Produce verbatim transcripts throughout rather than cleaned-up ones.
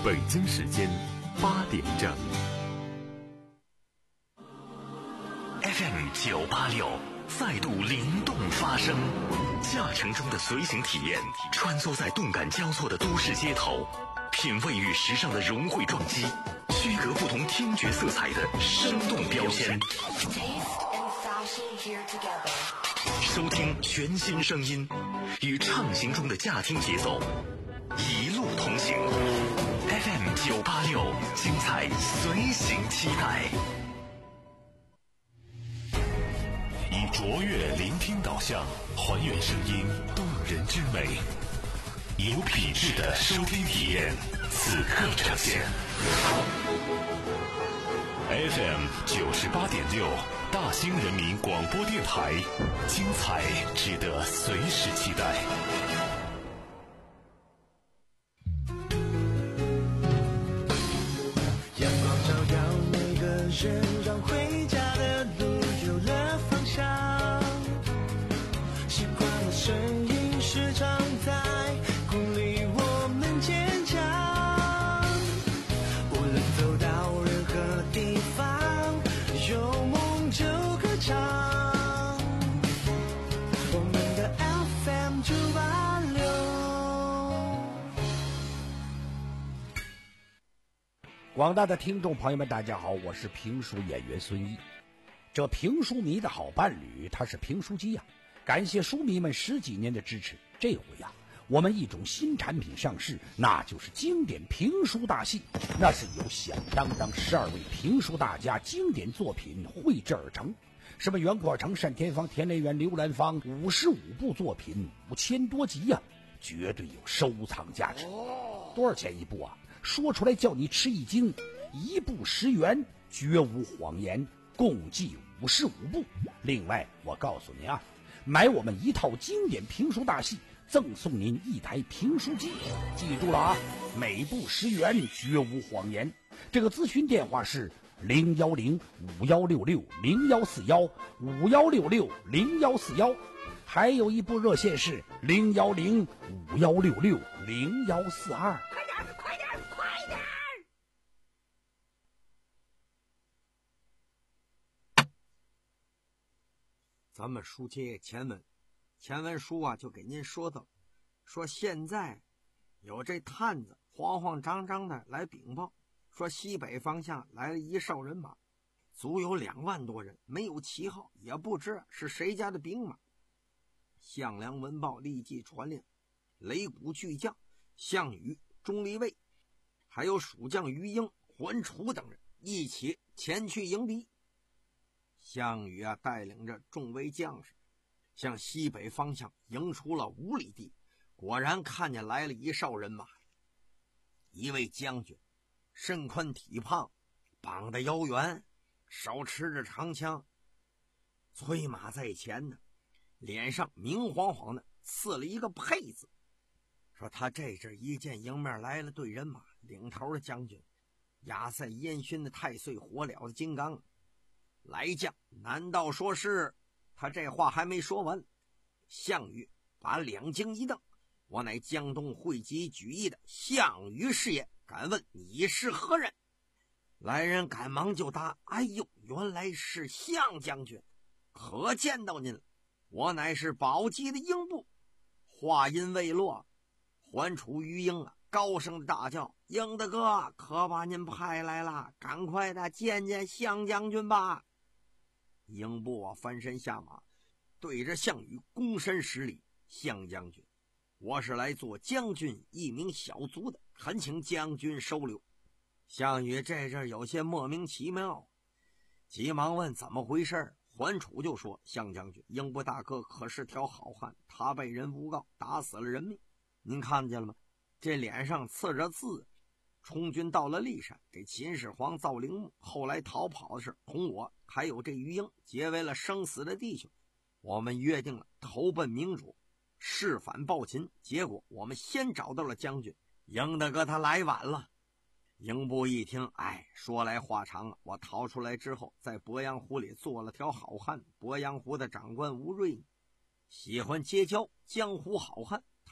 北京时间八点整。F M 九八六再度灵动发声，驾乘中的随行体验，穿梭在动感交错的都市街头，品味与时尚的融汇撞击，区隔不同听觉色彩的生动标签。收听全新声音，与畅行中的驾听节奏，一路同行。F M 九八六，精彩随行期待。以卓越聆听导向，还原声音动人之美，有品质的收听体验，此刻呈现。F M 九十八点六，大兴人民广播电台，精彩值得随时期待。 阳光照耀每个人，让回家的路有了方向。习惯的声音时常在鼓励我们坚强。无论走到任何地方，有梦就歌唱。我们的 F M 九八六。 广大的听众朋友们，大家好，我是评书演员孙一。这评书迷的好伴侣，他是评书机呀、啊。感谢书迷们十几年的支持，这回呀、啊，我们一种新产品上市，那就是经典评书大戏。那是由响当当十二位评书大家经典作品绘制而成，什么袁阔成、单田芳、田连元、刘兰芳，五十五部作品，五千多集呀、啊，绝对有收藏价值。多少钱一部啊？说出来叫你吃一惊，一部十元，绝无谎言，共计五十五部。另外，我告诉您啊，买我们一套经典评书大戏，赠送您一台评书机。记住了啊，每部十元，绝无谎言。这个咨询电话是零幺零五幺六六零幺四幺五幺六六零幺四幺，还有一部热线是零幺零五幺六六零幺四二。 快点，快点，快点！ 咱们书接前文，前文书啊就给您说到，说现在有这探子慌慌张张的来禀报，说西北方向来了一哨人马，足有两万多人，没有旗号，也不知是谁家的兵马。项梁闻报，立即传令，擂鼓巨将项羽、钟离昧，还有蜀将于英、桓楚等人一起前去迎敌。项羽啊，带领着众位将士向西北方向迎出了五里地，果然看见来了一哨人马。一位将军身宽体胖，膀子腰圆，手持着长枪，催马在前呢，脸上明晃晃的刺了一个佩字。说他这阵一见迎面来了队人马，领头的将军压赛烟熏的太岁火燎的金刚，来将难道说是？他这话还没说完，项羽把两睛一瞪，我乃江东会稽举义的项羽是也，敢问你是何人？来人赶忙就答，哎呦，原来是项将军，可见到您了，我乃是宝鸡的英布。话音未落，桓楚于英啊高声的大叫，英大哥，可把您派来了，赶快的见见项将军吧。英布啊翻身下马，对着项羽躬身施礼，项将军，我是来做将军一名小卒的，恳请将军收留。项羽这阵有些莫名其妙，急忙问怎么回事。桓楚就说，项将军，英布大哥可是条好汉，他被人诬告打死了人命，您看见了吗？这脸上刺着字，充军到了骊山，给秦始皇造陵墓，后来逃跑的事同我还有这于英结为了生死的弟兄，我们约定了投奔明主，誓反报秦，结果我们先找到了将军，英大哥他来晚了。英布一听，哎，说来话长啊，我逃出来之后，在鄱阳湖里做了条好汉，鄱阳湖的长官吴瑞喜欢结交江湖好汉，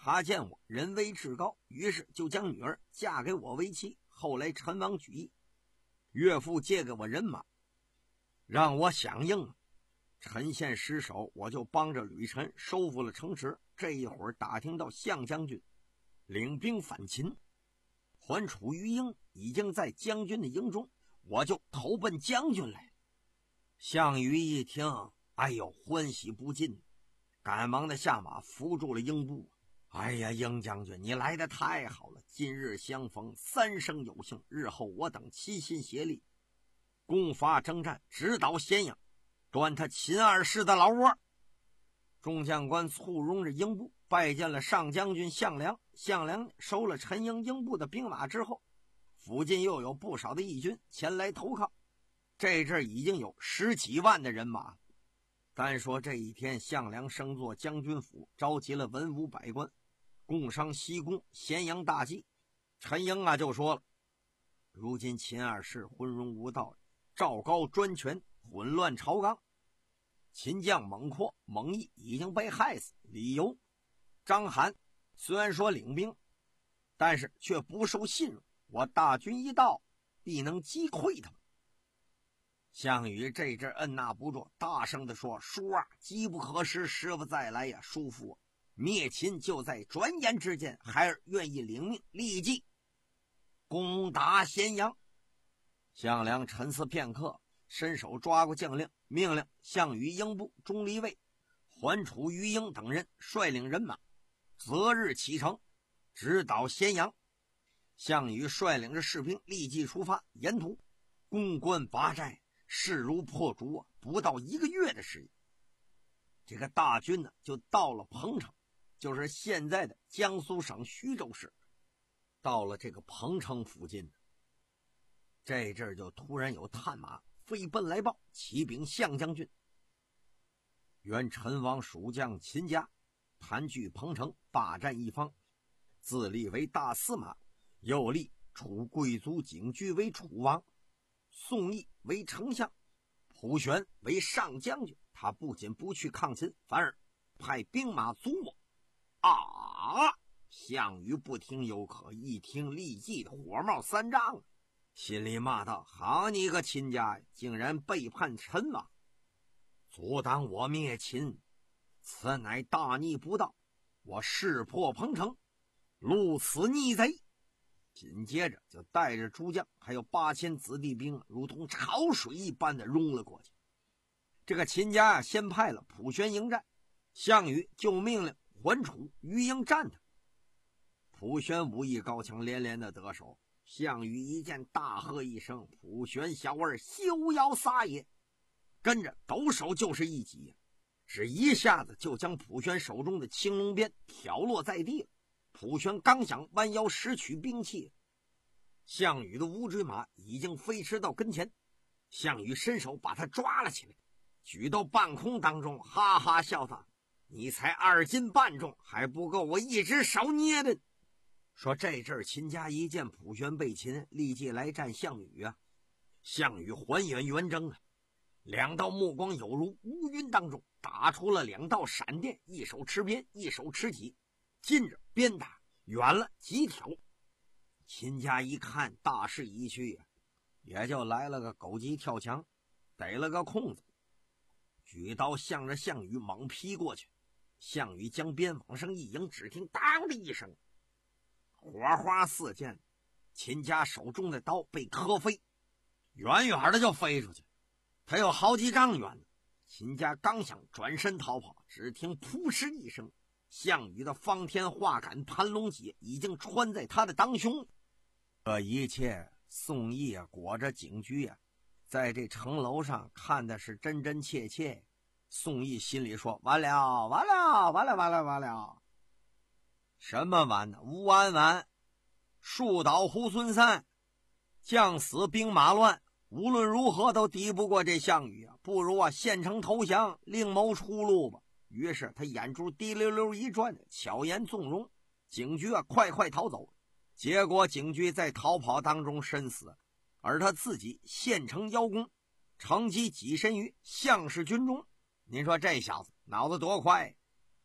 他见我人威志高，于是就将女儿嫁给我为妻。后来陈王举义，岳父借给我人马，让我响应了。陈县失守，我就帮着吕臣收复了城池。这一会儿打听到项将军领兵反秦，桓楚于英已经在将军的营中，我就投奔将军来了。项羽一听，哎呦，欢喜不尽，赶忙的下马扶住了英布。哎呀，英将军，你来得太好了！今日相逢，三生有幸，日后我等齐心协力，攻伐征战，直捣咸阳，端他秦二世的老窝。众将官簇拥着英布拜见了上将军项梁。项梁收了陈英、英布的兵马之后，附近又有不少的义军前来投靠，这阵已经有十几万的人马。单说这一天，项梁升做将军府，召集了文武百官，共商西宫咸阳大计。陈英啊就说了，如今秦二世昏庸无道，赵高专权，混乱朝纲，秦将猛阔、猛毅已经被害死，理由章邯虽然说领兵，但是却不受信任，我大军一到，必能击溃他们。项羽这阵按捺不住，大声地说，叔啊，机不可失，时不再来呀！叔父，灭秦就在转眼之间，孩儿愿意领命，立即攻打咸阳。项梁沉思片刻，伸手抓过将令，命令项羽、英布、钟离卫、桓楚、于英等人率领人马，择日启程，直捣咸阳。项羽率领着士兵立即出发，沿途攻关拔寨，势如破竹啊！不到一个月的时间，这个大军呢就到了彭城，就是现在的江苏省徐州市。到了这个彭城附近，这阵就突然有探马飞奔来报，启禀项将军，原陈王蜀将秦家盘踞彭城，霸占一方，自立为大司马，又立楚贵族景驹为楚王，宋义为丞相，蒲玄为上将军。他不仅不去抗秦，反而派兵马阻我。啊！项羽不听犹可，一听立即火冒三丈，心里骂道：好你个秦家，竟然背叛陈王，阻挡我灭秦，此乃大逆不道！我识破彭城，戮此逆贼！紧接着就带着诸将还有八千子弟兵，如同潮水一般的冲了过去。这个秦家啊，先派了蒲玄迎战，项羽就命令桓楚、于英战他。蒲玄武艺高强，连连的得手。项羽一见，大喝一声：蒲玄小儿，休要撒野！跟着抖手就是一击，只一下子就将蒲玄手中的青龙鞭挑落在地了。蒲玄刚想弯腰拾取兵器，项羽的乌骓马已经飞驰到跟前，项羽伸手把他抓了起来，举到半空当中，哈哈笑道：你才二斤半重，还不够我一只手捏的。说这阵秦家一见蒲玄被擒，立即来战项羽啊！项羽还原圆睁啊，两道目光有如乌云当中打出了两道闪电，一手持鞭，一手持戟，近着鞭打，远了几挑。秦家一看大势已去啊，也就来了个狗急跳墙，逮了个空子，举刀向着项羽猛劈过去。项羽将鞭往上一迎，只听当的一声，火花四溅，秦家手中的刀被磕飞，远远的就飞出去，他有好几丈远呢。秦家刚想转身逃跑，只听扑哧一声，项羽的方天画杆盘龙戟已经穿在他的当胸。这一切，宋义啊裹着景驹啊，在这城楼上看的是真真切切。宋义心里说：完了完了完了完了完了！什么完呢？吴安完，树倒猢狲散，将死兵马乱，无论如何都敌不过这项羽啊！不如啊献城投降，另谋出路吧。于是他眼珠滴溜溜一转，巧言纵容，景驹啊快快逃走。结果景驹在逃跑当中身死，而他自己献城邀功，乘机跻身于项氏军中。您说这小子脑子多快！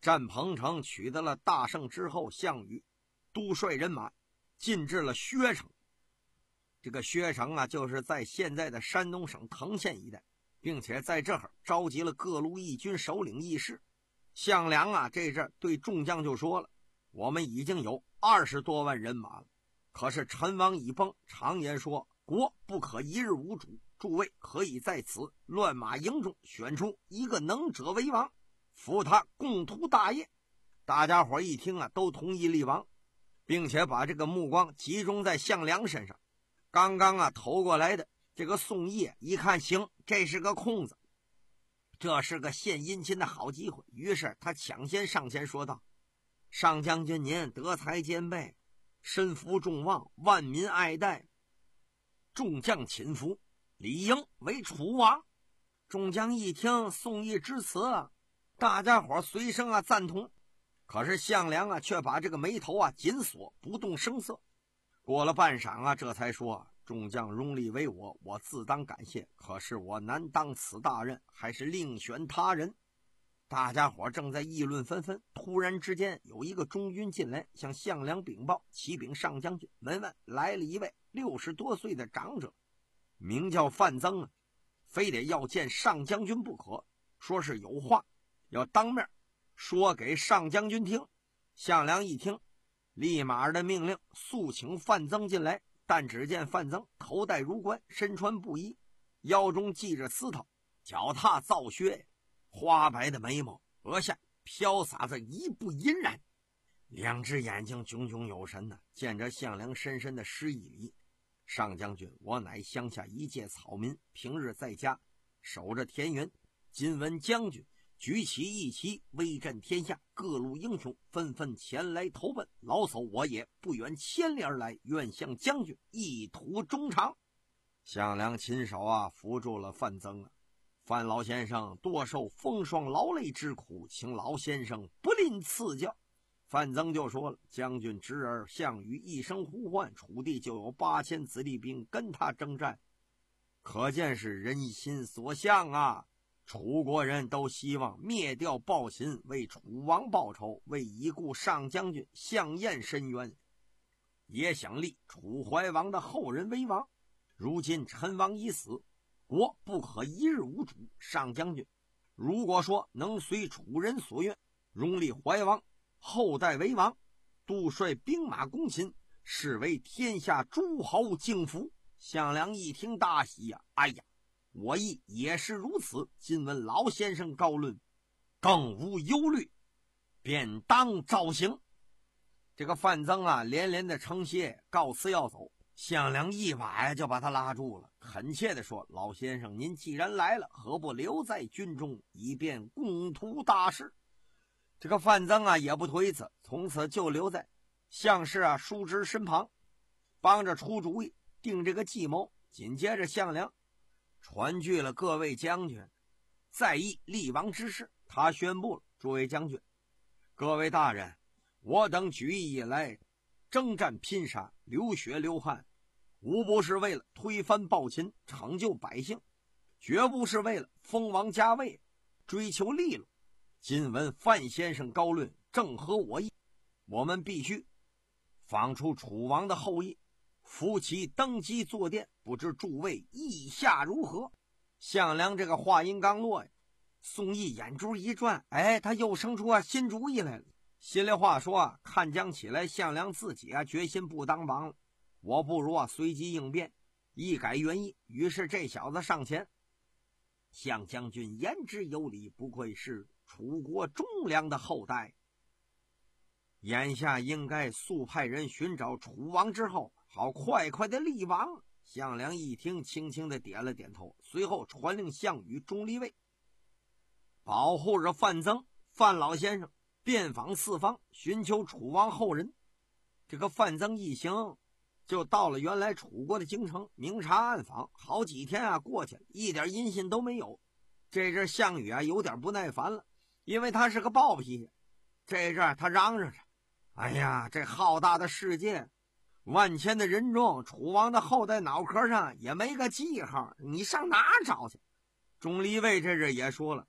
占彭城取得了大胜之后，项羽督率人马进至了薛城。这个薛城啊，就是在现在的山东省藤县一带，并且在这儿召集了各路义军首领义士。项梁啊，这阵对众将就说了：我们已经有二十多万人马了，可是陈王已崩，常言说国不可一日无主，诸位可以在此乱马营中选出一个能者为王，扶他共图大业。大家伙一听啊，都同意立王，并且把这个目光集中在项梁身上。刚刚啊投过来的这个宋义一看，行，这是个空子，这是个献殷勤的好机会，于是他抢先上前说道：上将军您德才兼备，身负众望，万民爱戴，众将亲服，理应为楚王。众将一听宋义之词，大家伙随声啊赞同。可是项梁啊却把这个眉头啊紧锁，不动声色。过了半晌啊，这才说：众将拥立为我，我自当感谢，可是我难当此大任，还是另选他人。大家伙正在议论纷纷，突然之间有一个中军进来，向项梁禀报：启禀上将军，闻闻来了一位六十多岁的长者，名叫范增啊，非得要见上将军不可，说是有话要当面说给上将军听。项梁一听，立马的命令速请范增进来。但只见范增头戴儒冠，身穿布衣，腰中系着丝绦，脚踏皂靴，花白的眉毛，额下飘洒着一步银髯，两只眼睛炯炯有神呢、啊。见着项梁深深的施一礼：上将军，我乃乡下一介草民，平日在家守着田园，今闻将军举起义旗，威震天下，各路英雄纷纷前来投奔，老叟我也不远千里而来，愿向将军一图衷肠。项梁亲手啊扶住了范增啊，范老先生多受风霜劳累之苦，请老先生不吝赐教。范增就说了：将军侄儿项羽一声呼唤，楚地就有八千子弟兵跟他征战，可见是人心所向啊。楚国人都希望灭掉暴秦，为楚王报仇，为已故上将军项燕申冤，也想立楚怀王的后人为王。如今陈王已死，国不可一日无主。上将军如果说能随楚人所愿，容立怀王后代为王，督率兵马攻秦，是为天下诸侯敬服。项梁一听大喜呀、啊、哎呀，我亦也是如此，今闻老先生告论，更无忧虑，便当照行。这个范增啊连连的称谢，告辞要走。项梁一把呀就把他拉住了，恳切的说：老先生您既然来了，何不留在军中，以便共图大事。这个范增啊也不推辞，从此就留在项氏啊叔侄身旁，帮着出主意，定这个计谋。紧接着项梁传具了各位将军在议立王之事，他宣布了：诸位将军，各位大人，我等举义以来，征战拼杀，流血流汗，无不是为了推翻暴秦，成就百姓，绝不是为了封王加位，追求利禄。今闻范先生高论，正合我意，我们必须仿出楚王的后裔，扶其登基坐殿，不知诸位意下如何？项梁这个话音刚落呀，宋义眼珠一转，哎，他又生出啊新主意来了。心里话说啊，看将起来项梁自己啊决心不当王了，我不如啊随机应变，一改原意。于是这小子上前：项将军言之有理，不愧是楚国忠良的后代，眼下应该速派人寻找楚王之后，好快快的立王。项梁一听，轻轻的点了点头，随后传令项羽中立位，保护着范增范老先生遍访四方，寻求楚王后人。这个范增一行就到了原来楚国的京城，明察暗访，好几天啊过去了，一点音信都没有。这阵项羽啊有点不耐烦了，因为他是个暴脾气。这阵他嚷嚷着：哎呀，这浩大的世界，万千的人中，楚王的后代脑壳上也没个记号，你上哪找去？钟离卫这阵也说了：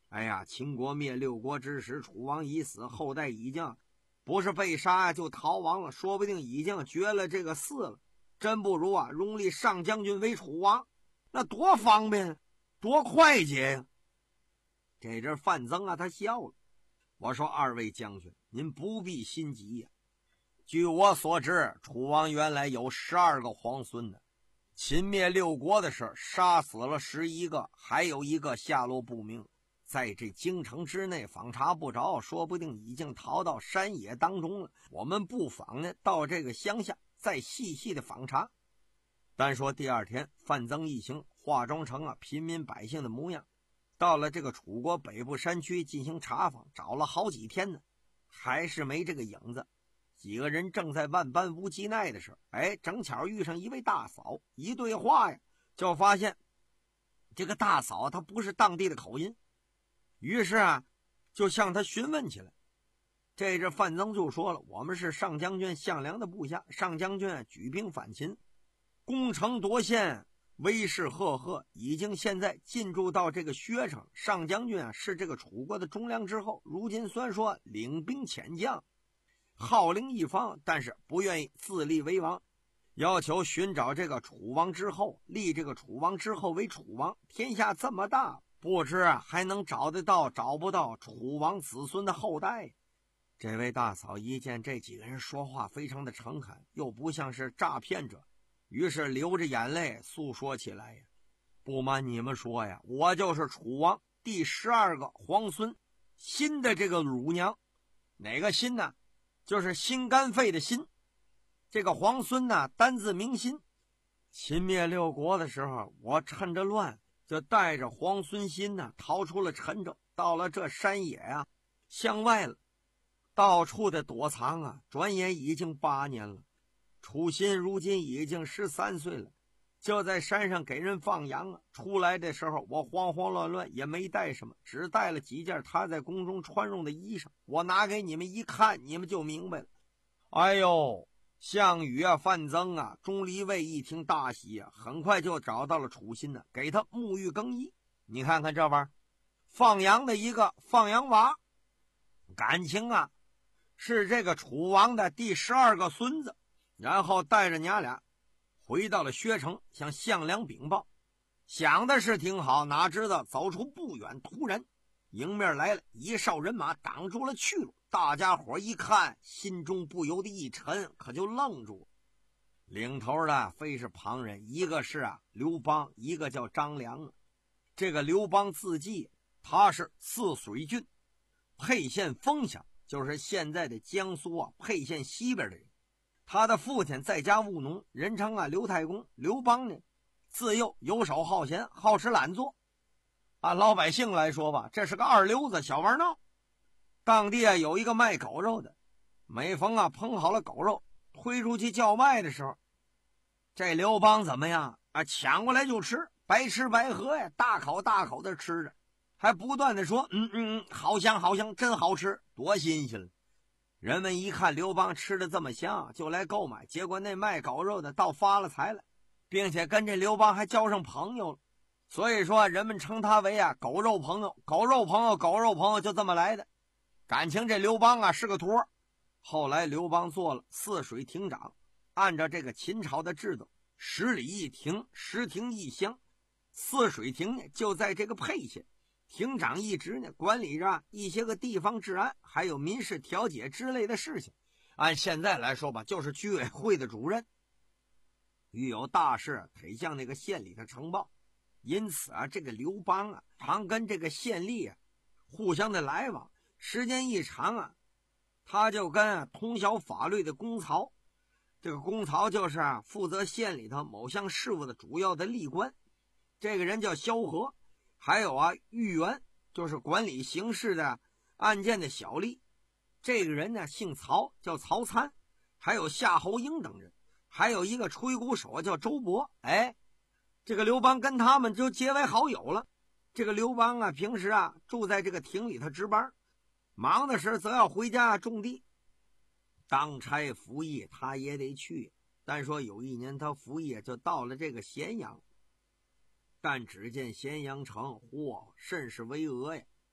哎呀，秦国灭六国之时，楚王已死，后代已经不是被杀就逃亡了，说不定已经绝了这个嗣了。真不如啊，荣立上将军为楚王，那多方便，多快捷呀！这阵范增啊，他笑了。我说二位将军，您不必心急呀。据我所知，楚王原来有十二个皇孙呢。秦灭六国的事杀死了十一个，还有一个下落不明，在这京城之内访查不着，说不定已经逃到山野当中了。我们不妨呢，到这个乡下再细细的访查。单说第二天，范增一行化妆成了平民百姓的模样，到了这个楚国北部山区进行查访，找了好几天呢，还是没这个影子。几个人正在万般无计奈的时候，哎，正巧遇上一位大嫂，一对话呀，就发现这个大嫂她不是当地的口音，于是啊，就向她询问起来。这阵范增就说了，我们是上将军项梁的部下，上将军举兵反秦，攻城夺县，威势赫赫，已经现在进驻到这个薛城。上将军啊是这个楚国的忠良之后，如今虽然说领兵遣将，号令一方，但是不愿意自立为王，要求寻找这个楚王之后，立这个楚王之后为楚王。天下这么大，不知还能找得到找不到楚王子孙的后代。这位大嫂一见这几个人说话非常的诚恳，又不像是诈骗者，于是流着眼泪诉说起来呀。不瞒你们说呀，我就是楚王第十二个皇孙辛的这个乳娘。哪个辛呢？就是心肝肺的辛。这个皇孙呢，单字明辛。秦灭六国的时候，我趁着乱就带着皇孙辛呢逃出了陈州，到了这山野啊向外了，到处的躲藏啊。转眼已经八年了，楚辛如今已经十三岁了，就在山上给人放羊啊。出来的时候我慌慌乱乱，也没带什么，只带了几件他在宫中穿用的衣裳。我拿给你们一看，你们就明白了。哎呦，项羽啊，范增啊，钟离卫一听大喜啊，很快就找到了楚辛呢，给他沐浴更衣。你看看这玩意儿，放羊的一个放羊娃，感情啊是这个楚王的第十二个孙子。然后带着娘俩回到了薛城，向项梁禀报。想的是挺好，哪知道走出不远，突然迎面来了一哨人马，挡住了去路。大家伙一看，心中不由得一沉，可就愣住了。领头的非是旁人，一个是啊刘邦，一个叫张良啊。这个刘邦字季，他是泗水郡沛县丰乡，就是现在的江苏啊沛县西边的人。他的父亲在家务农，人称啊刘太公。刘邦呢自幼游手好闲，好吃懒做，按老百姓来说吧，这是个二流子，小玩闹。当地啊有一个卖狗肉的，每逢啊烹好了狗肉推出去叫卖的时候，这刘邦怎么样啊？抢过来就吃，白吃白喝呀，大口大口的吃着，还不断的说嗯嗯，好香好香，真好吃，多新鲜了。人们一看刘邦吃的这么香，就来购买，结果那卖狗肉的倒发了财了，并且跟这刘邦还交上朋友了。所以说人们称他为啊狗肉朋友，狗肉朋友，狗肉朋友，就这么来的。感情这刘邦啊是个托。后来刘邦做了泗水亭长，按照这个秦朝的制度，十里一亭，十亭一乡。泗水亭呢就在这个沛县，亭长一职呢管理着一些个地方治安，还有民事调解之类的事情。按现在来说吧，就是居委会的主任。遇有大事得向那个县里的呈报，因此啊这个刘邦啊常跟这个县吏啊互相的来往，时间一长啊，他就跟啊通晓法律的公曹，这个公曹就是啊负责县里头某项事务的主要的吏官，这个人叫萧何。还有啊狱员，就是管理刑事的案件的小吏，这个人呢姓曹，叫曹参。还有夏侯婴等人，还有一个吹鼓手叫周勃。哎，这个刘邦跟他们就结为好友了。这个刘邦啊平时啊住在这个亭里头值班，忙的时则要回家种地，当差服役他也得去。但说有一年他服役就到了这个咸阳，但只见咸阳城，嚯，甚是巍峨呀！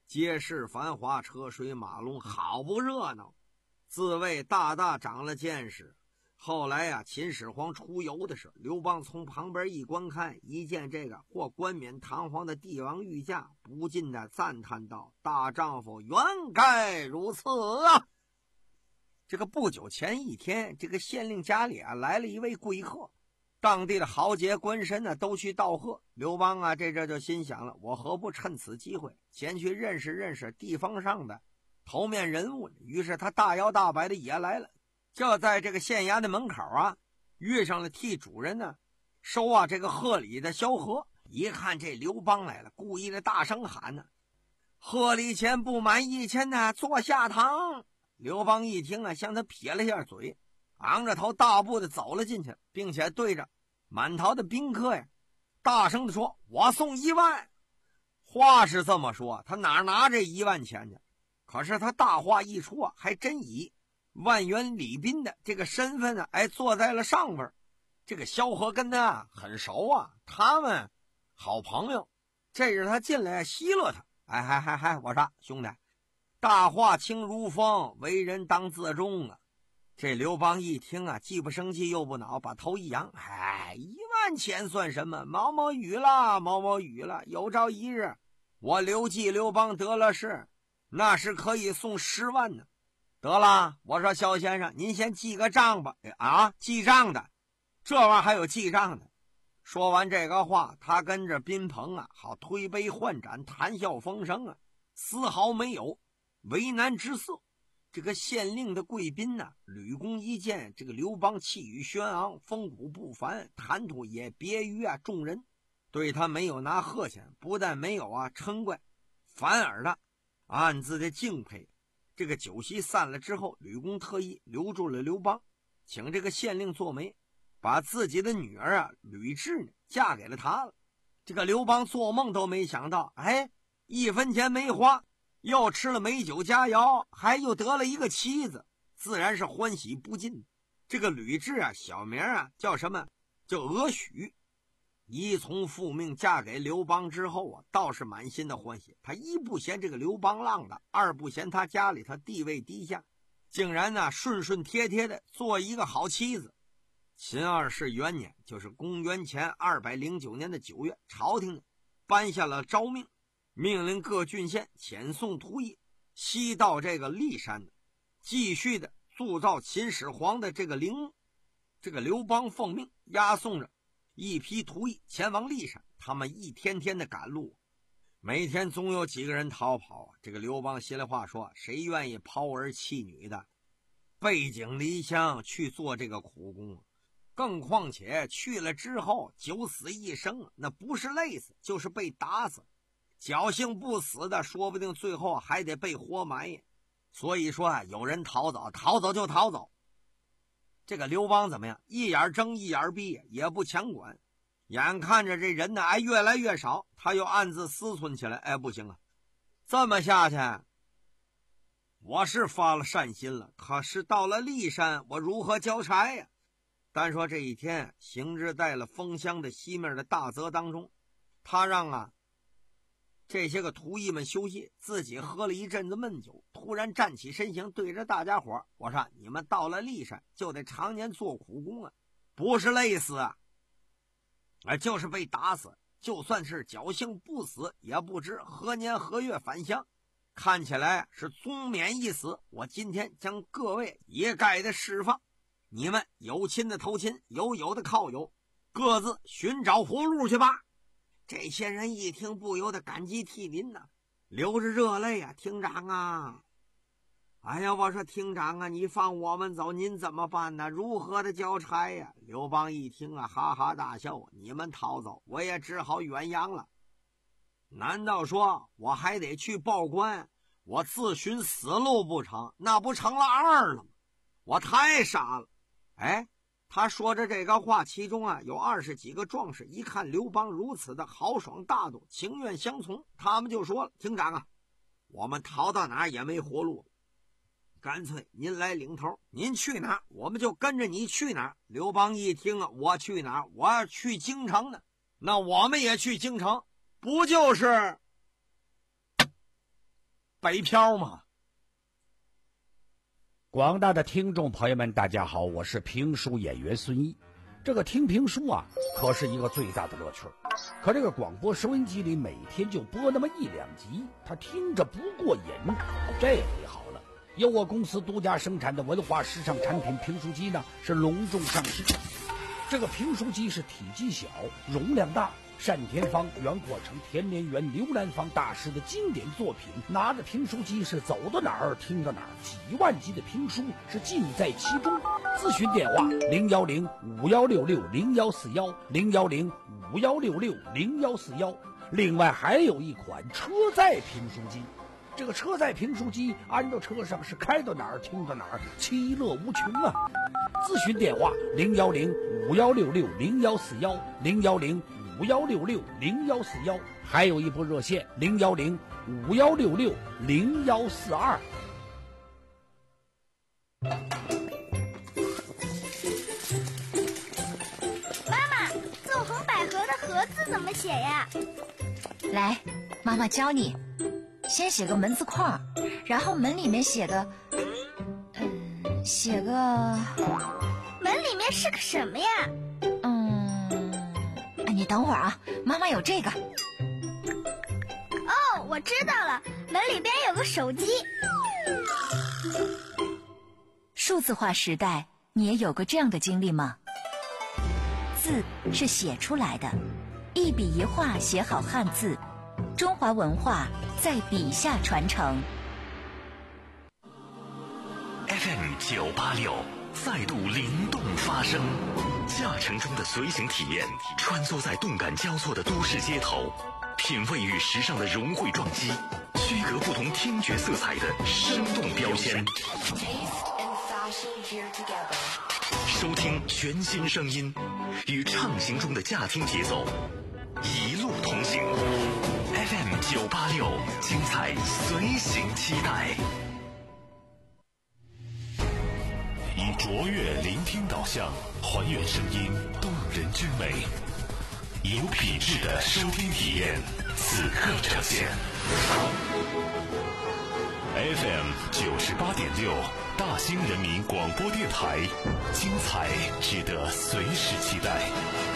街市繁华，车水马龙，好不热闹。自谓大大长了见识。后来呀、啊，秦始皇出游的时候，刘邦从旁边一观看，一见这个或冠冕堂皇的帝王御驾，不禁的赞叹道：“大丈夫原该如此啊！”这个不久前一天，这个县令家里啊来了一位贵客，当地的豪杰官绅呢都去道贺。刘邦啊这这就心想了，我何不趁此机会前去认识认识地方上的头面人物呢？于是他大摇大摆的也来了，就在这个县衙的门口啊遇上了替主人呢收啊这个贺礼的萧何。一看这刘邦来了，故意的大声喊呢：“贺礼钱不满一千呢，坐下堂。”刘邦一听啊，向他撇了下嘴，昂着头大步的走了进去，并且对着满堂的宾客呀大声的说：“我送一万。”话是这么说，他哪拿这一万钱去？可是他大话一出啊，还真以万元礼宾的这个身份呢，哎，坐在了上边。这个萧何跟他很熟啊，他们好朋友。这日他进来奚落他，哎嗨嗨嗨，我说兄弟，大话轻如风，为人当自重啊。这刘邦一听啊，既不生气又不恼，把头一扬，哎，一万钱算什么？毛毛雨了，毛毛雨了。有朝一日，我刘季刘邦得了势，那是可以送十万呢。得了，我说萧先生，您先记个账吧。啊，记账的，这玩意儿还有记账的。说完这个话，他跟着宾朋啊，好推杯换盏，谈笑风生啊，丝毫没有为难之色。这个县令的贵宾呢、啊，吕公一见这个刘邦气宇轩昂，风骨不凡，谈吐也别于啊众人，对他没有拿贺钱，不但没有啊称怪，反而的暗自的敬佩。这个酒席散了之后，吕公特意留住了刘邦，请这个县令做媒，把自己的女儿啊吕雉呢嫁给了他了。这个刘邦做梦都没想到，哎，一分钱没花，又吃了美酒佳肴，还又得了一个妻子，自然是欢喜不尽。这个吕雉啊，小名啊叫什么？叫俄许。依从父命嫁给刘邦之后啊，倒是满心的欢喜。他一不嫌这个刘邦浪的，二不嫌他家里他地位低下，竟然呢顺顺贴贴的做一个好妻子。秦二世元年，就是公元前二百零九年的九月，朝廷呢颁下了诏命，命令各郡县遣送徒役，西到这个骊山的，继续的铸造秦始皇的这个陵墓。这个刘邦奉命押送着一批徒役前往骊山，他们一天天的赶路，每天总有几个人逃跑啊。这个刘邦心里话说，谁愿意抛儿弃女的，背井离乡去做这个苦工啊？更况且去了之后九死一生，那不是累死就是被打死，侥幸不死的说不定最后还得被活埋呀。所以说啊，有人逃走逃走就逃走。这个刘邦怎么样？一眼睁一眼闭，也不强管。眼看着这人呢哎越来越少，他又暗自思忖起来，哎不行啊，这么下去我是发了善心了，可是到了骊山我如何交差呀？单说这一天行至在了封乡的西面的大泽当中，他让啊这些个徒役们休息，自己喝了一阵子闷酒，突然站起身形，对着大家伙我说，你们到了骊山就得常年做苦工啊，不是累死啊，哎，就是被打死，就算是侥幸不死，也不知何年何月返乡，看起来是终免一死。我今天将各位一概的释放，你们有亲的投亲，有友的靠友，各自寻找活路去吧。这些人一听不由得感激涕零呐、啊，流着热泪啊。厅长啊，哎呀，我说厅长啊，你放我们走，您怎么办呢？如何的交差呀？刘邦一听啊，哈哈大笑，你们逃走，我也只好远洋了。难道说我还得去报官，我自寻死路不成？那不成了二了吗？我太傻了。哎，他说着这个话，其中啊有二十几个壮士，一看刘邦如此的豪爽大度，情愿相从，他们就说了，厅长啊，我们逃到哪儿也没活路，干脆您来领头，您去哪儿我们就跟着你去哪儿。刘邦一听啊，我去哪儿？我要去京城呢，那我们也去京城，不就是北漂嘛。 广大的听众朋友们，大家好，我是评书演员孙一。这个听评书啊，可是一个最大的乐趣。可这个广播收音机里每天就播那么一两集，他听着不过瘾。这回好了，由我公司独家生产的文化时尚产品评书机呢，是隆重上市。这个评书机是体积小，容量大，单田芳、袁阔成、田连元、刘兰芳大师的经典作品，拿着评书机是走到哪儿听到哪儿，几万集的评书是尽在其中。咨询电话零幺零五幺六六零幺四幺零幺零五幺六六零幺四幺。另外还有一款车载评书机，这个车载评书机安到车上是开到哪儿听到哪儿，其乐无穷啊！咨询电话零幺零五幺六六零幺四幺零幺零五幺六六零幺四幺，还有一部热线零幺零五幺六六零幺四二。 妈妈，纵横捭阖的阖字怎么写呀？ 来，妈妈教你。先写个门字框，然后门里面写个，嗯，写个， 门里面是个什么呀？ 嗯，你等会儿啊，妈妈有这个。 哦，我知道了，门里边有个手机。 数字化时代，你也有过这样的经历吗？字是写出来的，一笔一画写好汉字，中华文化在笔下传承。 F M 九八六再度灵动发声，驾乘中的随行体验，穿梭在动感交错的都市街头，品味与时尚的融汇撞击，区隔不同听觉色彩的生动标签。收听全新声音，与畅行中的驾听节奏，一路同行。F M 九八六，精彩随行期待。以卓越聆听导向，还原声音动人之美，有品质的收听体验，此刻呈现。F M 九十八点六，大兴人民广播电台，精彩值得随时期待。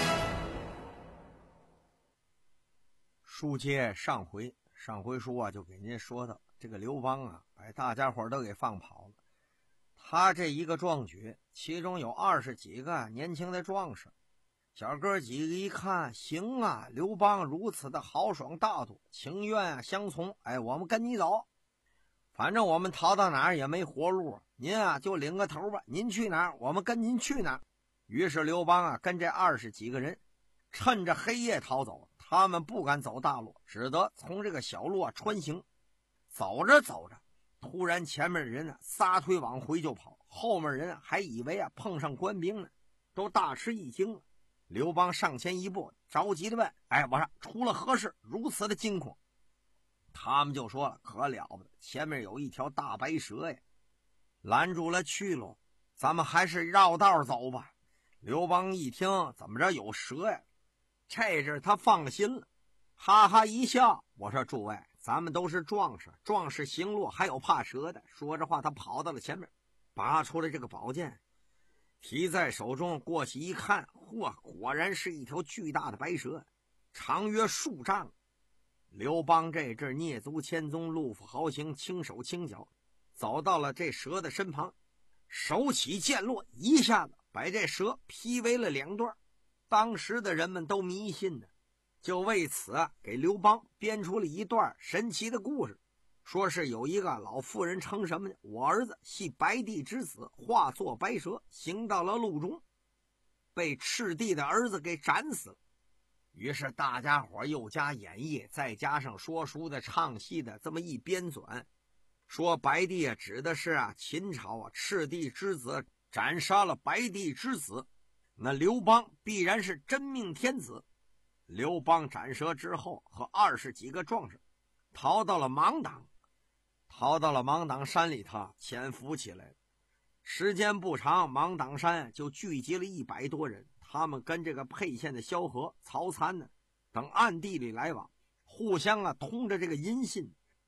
书接上回，上回书啊就给您说到，这个刘邦啊，把大家伙都给放跑了。他这一个壮举，其中有二十几个年轻的壮士，小哥几个一看，行啊，刘邦如此的豪爽大度，情愿啊相从，哎，我们跟你走，反正我们逃到哪儿也没活路，您啊就领个头吧，您去哪儿，我们跟您去哪儿。于是刘邦啊跟这二十几个人，趁着黑夜逃走，他们不敢走大路，只得从这个小路啊穿行。走着走着，突然前面的人啊撒腿往回就跑，后面人啊还以为啊碰上官兵呢，都大吃一惊了。刘邦上前一步，着急的问：哎，我说出了何事，如此的惊恐？他们就说了：可了不得，前面有一条大白蛇呀，拦住了去路，咱们还是绕道走吧。刘邦一听，怎么着有蛇呀？这阵他放心了，哈哈一笑，我说诸位，咱们都是壮士，壮士行路还有怕蛇的。说着话，他跑到了前面，拔出了这个宝剑，提在手中，过去一看，嚯，果然是一条巨大的白蛇，长约数丈。刘邦这阵蹑足千踪，路复豪行，轻手轻脚走到了这蛇的身旁，手起剑落，一下子把这蛇劈为了两段。当时的人们都迷信呢，就为此啊给刘邦编出了一段神奇的故事，说是有一个老妇人称什么呢？我儿子系白帝之子，化作白蛇，行到了路中，被赤帝的儿子给斩死了。于是大家伙又加演绎，再加上说书的唱戏的，这么一编纂，说白帝啊指的是啊秦朝啊赤帝之子斩杀了白帝之子，那刘邦必然是真命天子。刘邦斩蛇之后，和二十几个壮士逃到了芒砀，逃到了芒砀山里头潜伏起来。时间不长，芒砀山就聚集了一百多人，他们跟这个沛县的萧何、曹参呢等暗地里来往，互相啊通着这个音信，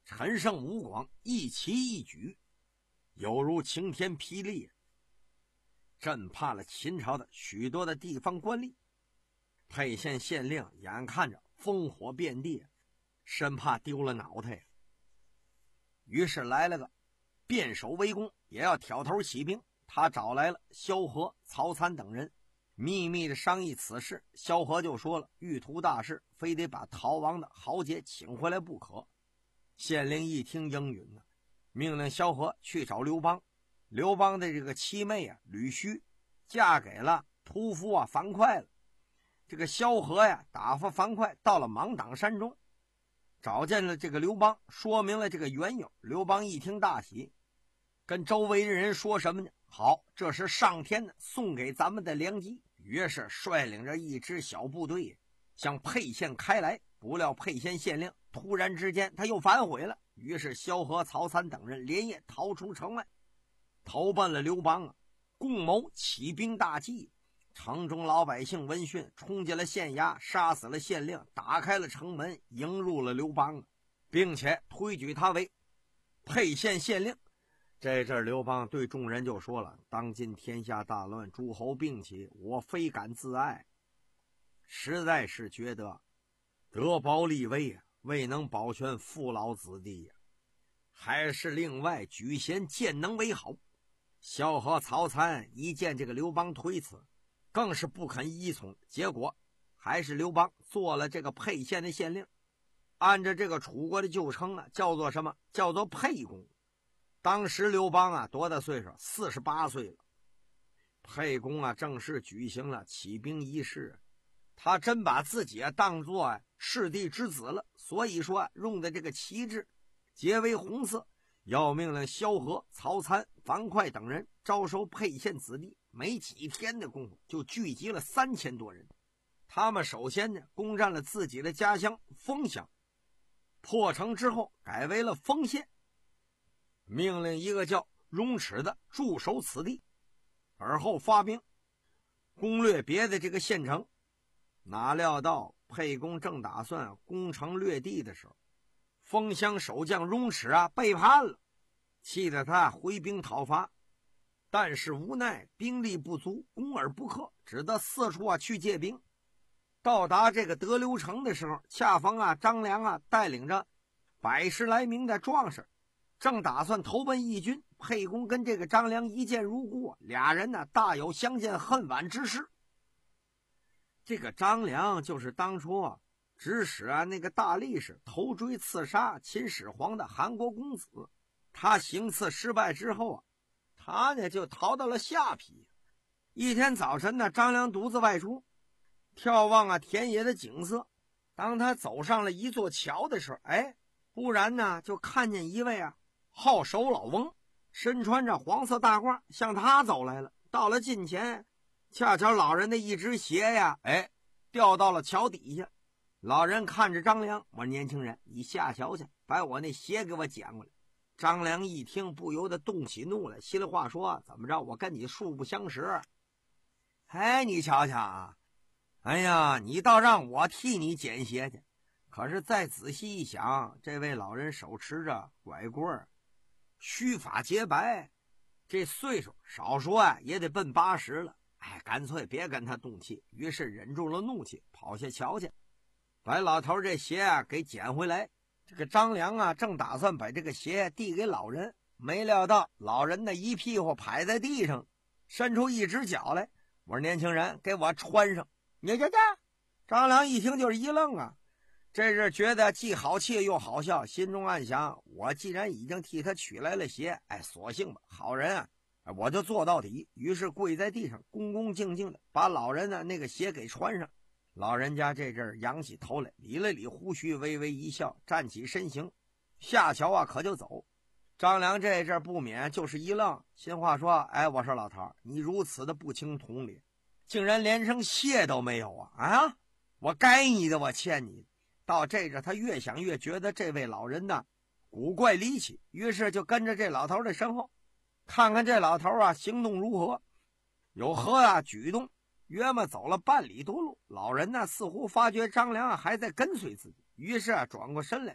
陈胜、吴广一齐一举，犹如晴天霹雳，震怕了秦朝的许多的地方官吏。沛县县令眼看着烽火遍地，生怕丢了脑袋，于是来了个变守为攻，也要挑头起兵。他找来了萧何、曹参等人，秘密的商议此事。萧何就说了，欲图大事，非得把逃亡的豪杰请回来不可。县令一听应允呢，命令萧何去找刘邦。刘邦的这个妻妹啊，吕须嫁给了屠夫啊樊哙了。这个萧何呀，打发樊哙到了芒砀山中，找见了这个刘邦，说明了这个缘由。刘邦一听大喜，跟周围的人说什么呢？好，这是上天呢送给咱们的良机。于是率领着一支小部队向沛县开来。不料沛县县令突然之间他又反悔了，于是萧何、曹参等人连夜逃出城外，投奔了刘邦啊，共谋起兵大计。城中老百姓闻讯，冲进了县衙，杀死了县令，打开了城门，迎入了刘邦，并且推举他为沛县县令。这阵刘邦对众人就说了，当今天下大乱，诸侯并起，我非敢自爱，实在是觉得德薄立威啊，未能保全父老子弟呀、啊，还是另外举贤荐能为好。萧何、曹参一见这个刘邦推辞，更是不肯依从，结果还是刘邦做了这个沛县的县令。按照这个楚国的旧称啊，叫做什么？叫做沛公。当时刘邦啊多大岁数？四十八岁了。沛公啊正式举行了起兵仪式，他真把自己啊当作啊赤帝之子了，所以说、啊、用的这个旗帜皆为红色，要命令萧何、曹参、樊哙等人招收沛县子弟。没几天的功夫就聚集了三千多人。他们首先呢攻占了自己的家乡丰乡，破城之后改为了丰县，命令一个叫荣齿的驻守此地，而后发兵攻略别的这个县城。哪料到沛公正打算攻城略地的时候，丰乡守将荣齿啊背叛了，气得他回兵讨伐，但是无奈兵力不足，攻而不克，只得四处啊去借兵。到达这个德留城的时候，恰逢啊张良啊带领着百十来名的壮士，正打算投奔义军。沛公跟这个张良一见如故，俩人呢大有相见恨晚之事。这个张良就是当初啊指使啊那个大力士头锥刺杀秦始皇的韩国公子，他行刺失败之后啊，他呢就逃到了下邳。一天早晨呢，张良独自外出，眺望啊田野的景色。当他走上了一座桥的时候，哎，忽然呢就看见一位啊好手老翁，身穿着黄色大褂，向他走来了。到了近前，恰巧老人的一只鞋呀，哎，掉到了桥底下。老人看着张良，我说年轻人，你下桥去，把我那鞋给我捡过来。张良一听，不由得动起怒来，稀里话说，怎么着，我跟你素不相识？哎，你瞧瞧啊，哎呀，你倒让我替你捡鞋去。可是再仔细一想，这位老人手持着拐棍，须发洁白，这岁数少说啊也得奔八十了。哎，干脆别跟他动气，于是忍住了怒气，跑下桥去，把老头这鞋啊给捡回来。这个张良啊正打算把这个鞋递给老人，没料到老人的一屁股拍在地上，伸出一只脚来。我说年轻人，给我穿上。你这这张良一听就是一愣啊，这是觉得既好气又好笑，心中暗想，我既然已经替他取来了鞋，哎，索性吧，好人啊，我就做到底。于是跪在地上，恭恭敬敬的把老人的那个鞋给穿上。老人家这阵仰起头来，理了理胡须，微微一笑，站起身形，下桥啊可就走。张良这阵不免就是一愣，心话说，哎，我说老头，你如此的不清同理，竟然连声谢都没有啊！啊，我该你的，我欠你的。到这阵他越想越觉得这位老人呢古怪离奇，于是就跟着这老头的身后，看看这老头啊行动如何，有何啊举动。约么走了半里多路，老人呢似乎发觉张良啊还在跟随自己，于是啊转过身来，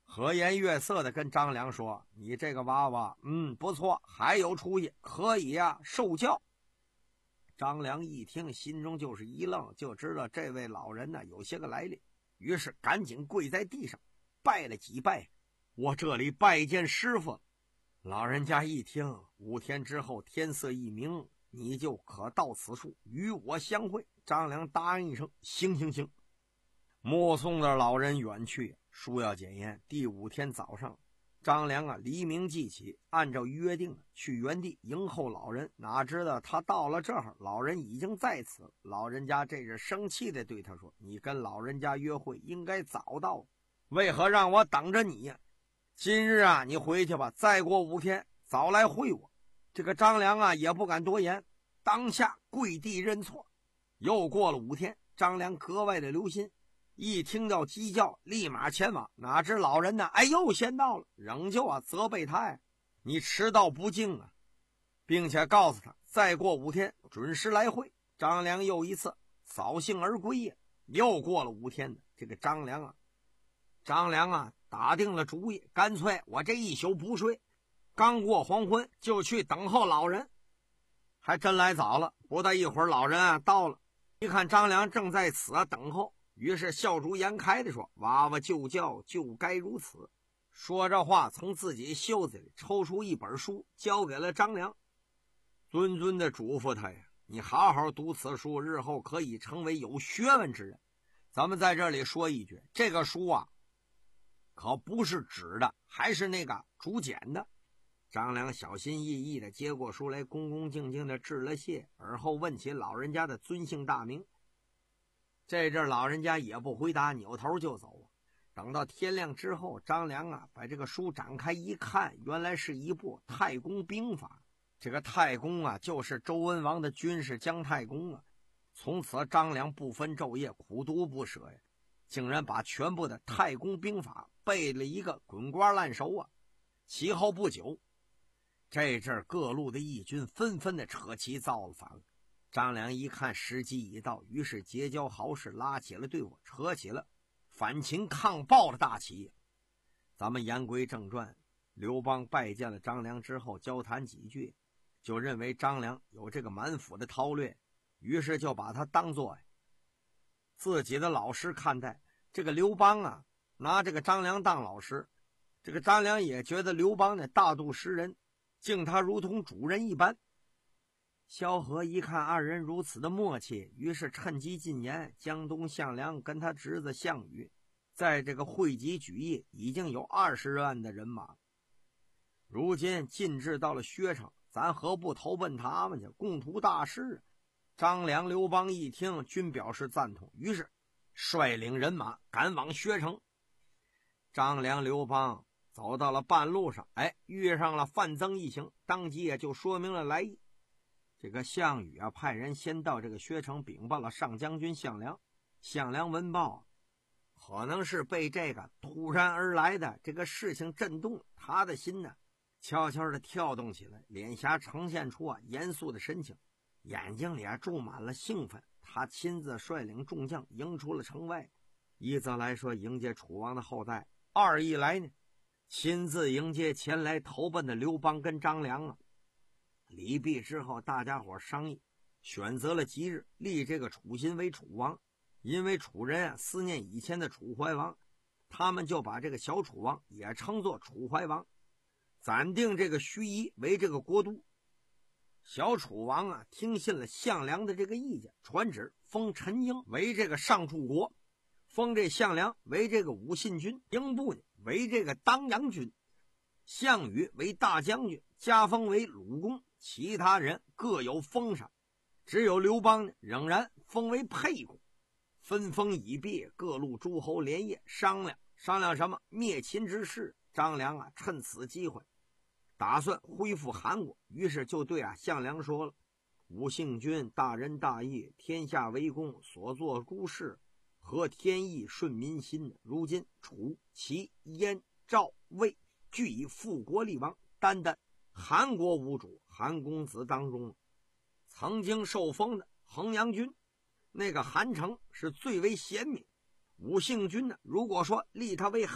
和颜悦色的跟张良说：“你这个娃娃，嗯，不错，还有出息，可以呀、啊，受教。”张良一听，心中就是一愣，就知道这位老人呢有些个来历，于是赶紧跪在地上拜了几拜：“我这里拜见师傅了。”老人家一听，五天之后天色一明，你就可到此处与我相会。张良答应一声：“行行行。”目送着老人远去。书要检验，第五天早上，张良啊黎明即起，按照约定去原地迎候老人。哪知道他到了这儿，老人已经在此。老人家这是生气的对他说：“你跟老人家约会应该早到，为何让我等着你呀？今日啊你回去吧，再过五天早来会我。”这个张良啊也不敢多言，当下跪地认错。又过了五天，张良格外的留心，一听到鸡叫立马前往。哪知老人呢哎又先到了，仍旧啊责备他呀：“你迟到不敬啊！”并且告诉他再过五天准时来会。张良又一次扫兴而归呀。又过了五天呢，这个张良啊张良啊打定了主意，干脆我这一宿不睡，刚过黄昏就去等候老人。还真来早了，不大一会儿老人啊到了，一看张良正在此啊等候，于是笑逐颜开的说：“娃娃就教就该如此。”说这话，从自己袖子里抽出一本书交给了张良，谆谆的嘱咐他呀：“你好好读此书，日后可以成为有学问之人。”咱们在这里说一句，这个书啊可不是纸的，还是那个竹简的。张良小心翼翼的接过书来，恭恭敬敬的致了谢，而后问起老人家的尊姓大名。这阵老人家也不回答，扭头就走。等到天亮之后，张良啊把这个书展开一看，原来是一部太公兵法。这个太公啊就是周文王的军师姜太公啊。从此张良不分昼夜，苦读不舍呀，竟然把全部的太公兵法背了一个滚瓜烂熟啊。其后不久，这阵各路的义军纷纷的扯旗造了反。张良一看时机已到，于是结交豪士，拉起了队伍，扯起了反秦抗暴的大旗。咱们言归正传，刘邦拜见了张良之后，交谈几句，就认为张良有这个满腹的韬略，于是就把他当作自己的老师看待。这个刘邦啊拿这个张良当老师，这个张良也觉得刘邦呢大度识人，敬他如同主人一般。萧何一看二人如此的默契，于是趁机进言，江东项梁跟他侄子项羽在这个汇集举义，已经有二十万的人马，如今进至到了薛城，咱何不投奔他们去，共图大事？张良、刘邦一听均表示赞同，于是率领人马赶往薛城。张良、刘邦走到了半路上，哎，遇上了范增一行，当即也就说明了来意。这个项羽啊派人先到这个薛城禀报了上将军项梁。项梁闻报，可能是被这个突然而来的这个事情震动，他的心呢悄悄的跳动起来，脸颊呈现出啊严肃的神情，眼睛里啊注满了兴奋。他亲自率领众将迎出了城外，一则来说迎接楚王的后代，二一来呢亲自迎接前来投奔的刘邦跟张良啊。礼毕之后，大家伙商议，选择了吉日，立这个楚辛为楚王。因为楚人啊思念以前的楚怀王，他们就把这个小楚王也称作楚怀王，暂定这个盱眙为这个国都。小楚王啊听信了项梁的这个意见，传旨封陈婴为这个上柱国，封这项梁为这个武信君，英布呢为这个当阳君，项羽为大将军，加封为鲁公，其他人各有封赏，只有刘邦呢仍然封为沛公。分封已毕，各路诸侯连夜商量商量什么灭秦之事。张良啊趁此机会打算恢复韩国，于是就对啊项梁说了：武信君大仁大义，天下为公，所作诸事合天意顺民心，如今楚齐燕赵魏俱以复国立王，单单韩国无主。韩公子当中曾经受封的衡阳君，那个韩城是最为贤明。武信君呢，如果说立他为韩王，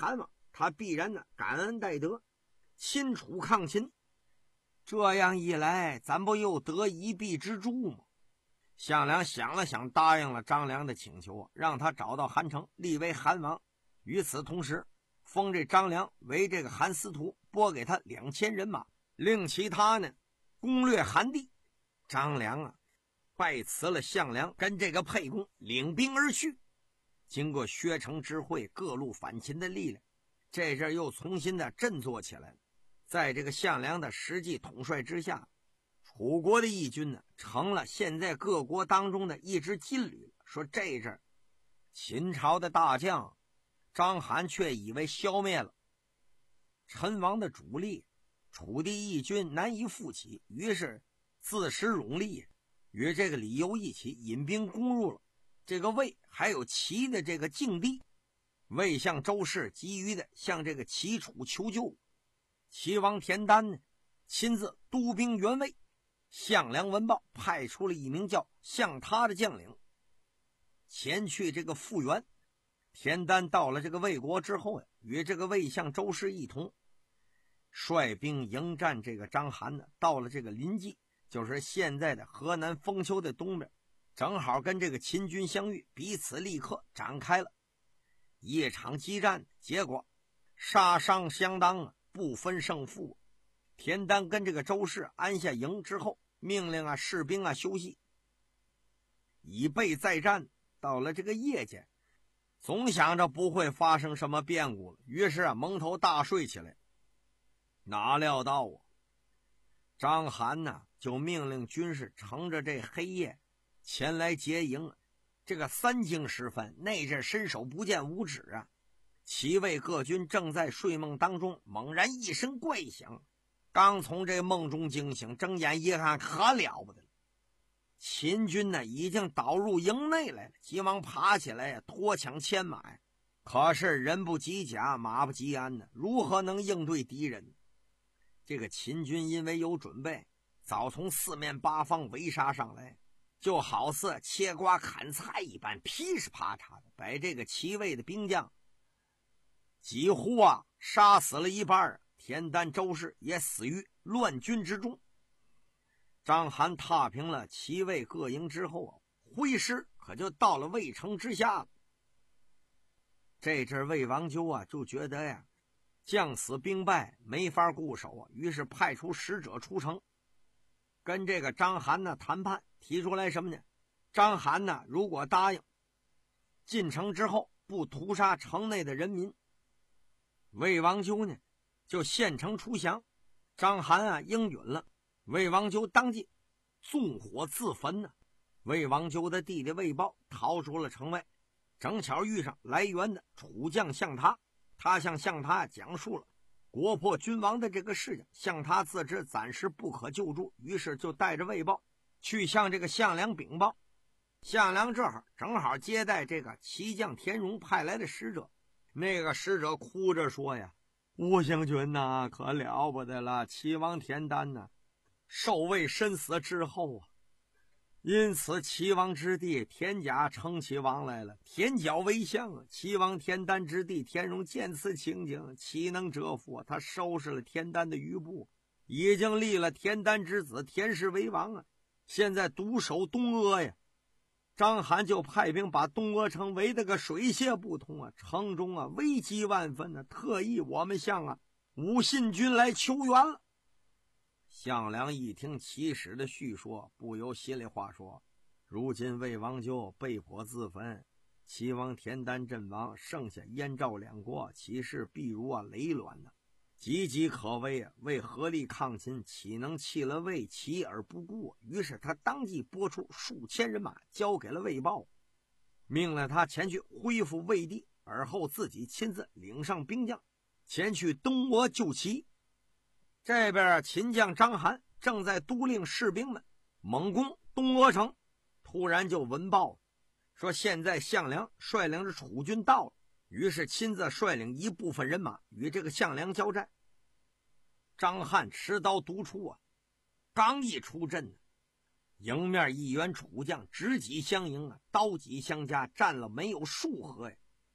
他必然呢感恩戴德，亲楚抗秦。这样一来，咱不又得一臂之助吗？项梁想了想，答应了张良的请求，让他找到韩城，立为韩王。与此同时，封这张良为这个韩司徒，拨给他两千人马，令其他呢攻略韩地。张良啊拜辞了项梁，跟这个沛公领兵而去。经过薛城之会，各路反秦的力量这阵又重新的振作起来了。在这个项梁的实际统帅之下，楚国的义军呢成了现在各国当中的一支劲旅。说这阵秦朝的大将章邯却以为消灭了陈王的主力，楚地义军难以复起，于是自食冗力，与这个李由一起引兵攻入了这个魏还有齐的这个境地。魏向周氏急于的向这个齐楚求救，齐王田丹呢亲自督兵援魏。项梁闻报，派出了一名叫项他的将领前去这个复援。田丹到了这个魏国之后呀，与这个魏相周氏一同率兵迎战这个章邯呢，到了这个临济，就是现在的河南封丘的东边，正好跟这个秦军相遇，彼此立刻展开了一场激战。结果杀伤相当啊，不分胜负。田丹跟这个周氏安下营之后，命令啊士兵啊休息，以备再战。到了这个夜间，总想着不会发生什么变故了，于是啊蒙头大睡起来。哪料到啊章邯呢就命令军士乘着这黑夜前来劫营。这个三更时分，那阵伸手不见五指啊，齐魏各军正在睡梦当中，猛然一声怪响，刚从这梦中惊醒，睁眼一看，可了不得了，秦军呢已经倒入营内来了，急忙爬起来脱抢牵马。可是人不及甲，马不及鞍呢，如何能应对敌人？这个秦军因为有准备，早从四面八方围杀上来，就好似切瓜砍菜一般，噼里啪嚓的把这个齐魏的兵将几乎啊杀死了一半。田丹、周氏也死于乱军之中。章邯踏平了齐魏各营之后啊，挥师可就到了魏城之下了。这阵魏王纠啊就觉得呀将死兵败，没法固守啊，于是派出使者出城，跟这个章邯呢谈判，提出来什么呢？章邯呢如果答应进城之后不屠杀城内的人民，魏王纠呢就献城出降。章邯啊应允了，魏王纠当即纵火自焚呢。魏王纠的弟弟魏豹逃出了城外，正巧遇上来援的楚将项他，他向项他讲述了国破君亡的这个事情。项他自知暂时不可救助，于是就带着魏豹去向这个项梁禀报。项梁这会儿正好接待这个齐将田荣派来的使者，那个使者哭着说呀，吴行军呐、啊，可了不得了！齐王田丹呐、啊，受魏身死之后啊，因此齐王之弟田甲称其王来了，田角为相啊。齐王田丹之弟田荣见此情景，岂能折服？他收拾了田丹的余部，已经立了田丹之子田氏为王啊，现在独守东阿呀。章邯就派兵把东阿城围得个水泄不通啊，城中啊危机万分啊，特意我们向啊武信军来求援了。项梁一听齐使的叙说，不由心里话说，如今魏王纠被迫自焚，齐王田丹阵亡，剩下燕赵两国，其势必如啊雷卵呢、啊，岌岌可危啊！为合力抗秦，岂能弃了魏齐而不顾？于是他当即拨出数千人马，交给了魏豹，命令他前去恢复魏地，而后自己亲自领上兵将，前去东阿救齐。这边秦将章邯正在督令士兵们猛攻东阿城，突然就闻报说现在项梁率领着楚军到了，于是亲自率领一部分人马与这个项梁交战。张翰持刀独出啊，刚一出阵，迎面一员楚将直戟相迎啊，刀戟相加，战了没有数合呀。